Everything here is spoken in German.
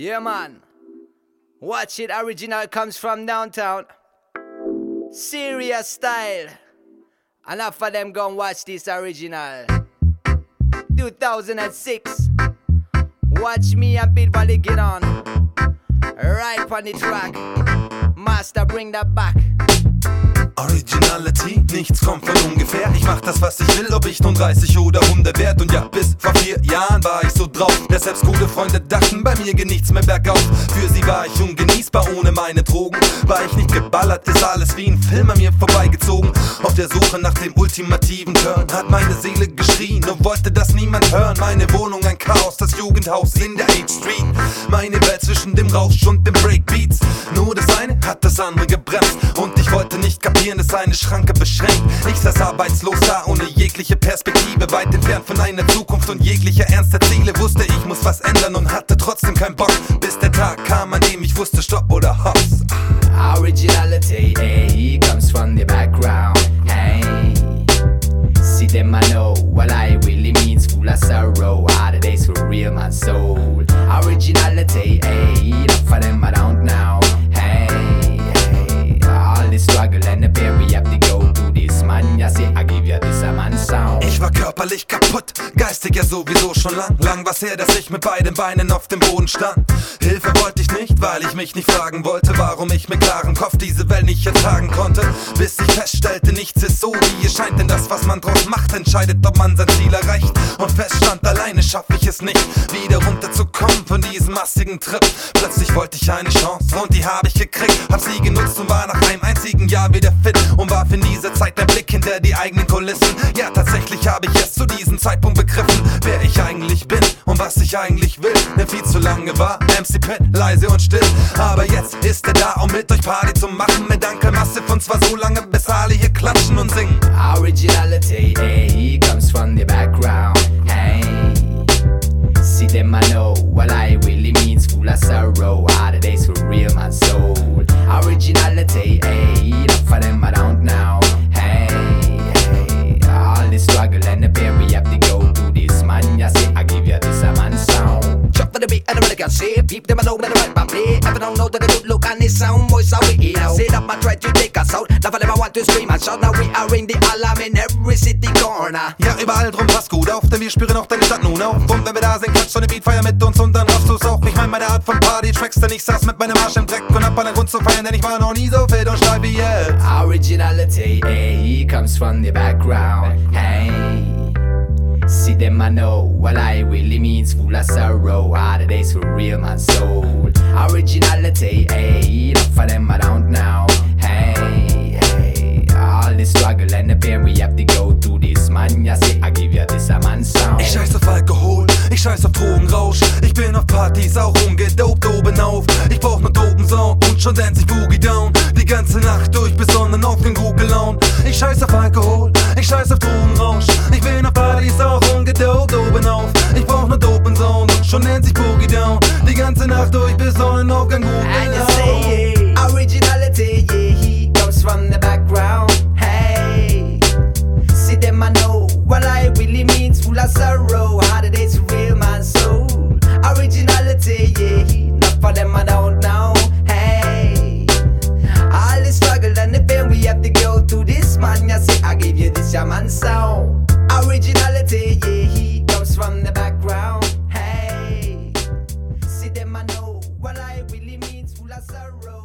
Yeah, man. Watch it, original comes from downtown. Serious style. Enough of them gon' watch this original. 2006. Watch me and Bid Valley get on. Right on the track. Master, bring that back. Originality, nichts kommt von ungefähr. Ich mach das, was ich will, ob ich nun 30 oder 100 werd. Und ja, bis vor 4 Jahren war ich so drauf, dass selbst gute Freunde dachten, bei mir geht nichts mehr bergauf. Für sie war ich ungenießbar ohne meine Drogen. War ich nicht geballert, ist alles wie ein Film an mir vorbeigezogen. Auf der Suche nach dem ultimativen Turn hat meine Seele geschrien und wollte das niemand hören. Meine Wohnung ein Chaos, das Jugendhaus in der 8th Street. Meine Welt zwischen dem Rausch und dem Breakbeats. Nur das eine hat das andere gebremst und ich wollte nicht kapieren, dass eine Schranke beschränkt. Ich saß arbeitslos da, ohne jegliche Perspektive, weit entfernt von einer Zukunft und jeglicher ernster Ziele. Wusste, ich muss was ändern und hatte trotzdem keinen Bock, bis der Tag kam, an dem ich wusste, Stopp oder Hops. Originality, hey, comes from the background, hey. See them I know, what I really means full of sorrow. All the days for real, my soul. Originality, hey, enough for them I don't know, hey, hey. All the struggle and the pain we have to go through this, man. You see, I give you this a man sound. Ich war körperlich kaputt, geistig ja sowieso schon lang war's her, dass ich mit beiden Beinen auf dem Boden stand. Hilfe wollte ich nicht, weil ich mich nicht fragen wollte, warum ich mit klarem Kopf diese Welt nicht ertragen konnte. Bis ich feststellte, nichts ist so, wie es scheint, denn das, was man draus macht, entscheidet, ob man sein Ziel erreicht. Und feststand, alleine schaffe ich es nicht, wieder runterzukommen von diesem massigen Trip. Plötzlich wollte ich eine Chance und die habe ich gekriegt, hab sie genutzt und war nach einem einzigen Jahr wieder fit und warf in dieser Zeit ein Blick hinter die eigenen Kulissen. Ja, tatsächlich habe ich erst zu diesem Zeitpunkt begriffen, wer ich eigentlich bin und was ich eigentlich will. Denn viel zu lange war MC Pit leise und still, aber jetzt ist er da, um mit euch Party zu machen. Mit Uncle Massive und zwar so lange, bis alle hier klatschen und singen. Originality, hey, comes from the background, hey. See them I know, what I really means full of sorrow. All the days for real, my soul. Originality, hey, enough for them I don't know, hey, hey. All the struggle and the pain we have to go through this, man. You see, I give you this a man sound. Chop for the beat and the rhythm, say, peep them I know that the right play. If I don't know that the good look and the sound, voice how we eat out. Sit up and try to take us out. Now for them I want to scream and shout. Now we are in the alarm in every city corner. Ja, überall drum passt gut auf, denn wir spüren auch deine Stadt nun auf. Und wenn wir da sind, klatscht so eine Beatfeier mit uns und dann raffst du's auch. Ich mein meine Art von Party-Tracks, denn ich saß mit meinem Arsch im Dreck und hab allen Grund zu feiern, denn ich war noch nie so fit und steif wie jetzt. Originality, hey, comes from the background, hey. See them I know, what I really means full of sorrow. All the days for real, my soul. Originality, hey, enough for them I don't know, hey, hey. All the struggle and the pain we have to go through this, man. You see, I give you this a man sound. Ich scheiß auf Alkohol, ich scheiß auf Drogenrausch. Ich bin auf Partys auch ungedopt oben auf. Ich brauch nur dopen Sound und schon dance ich Boogie Down. Die ganze Nacht durch, besonnen auf den Google Laune. Ich scheiß auf Alkohol, ich scheiß auf Drogenrausch. Ich bin auf Partys auch ungedopt oben auf. Ich brauch nur dopen Sound und schon dance ich Boogie Down. Die ganze Nacht durch, besonnen auf den Google And you say, yeah, originality, yeah, he comes from the background, hey. See them I know, what I really means full of sorrow. How the days real, my soul. Originality, yeah, not for them I don't know, hey. All the struggle and the pain we have to go through this, man. You see, I give you this, your man sound. Originality, yeah, he comes from the background, hey. See them I know, what I really means full of sorrow.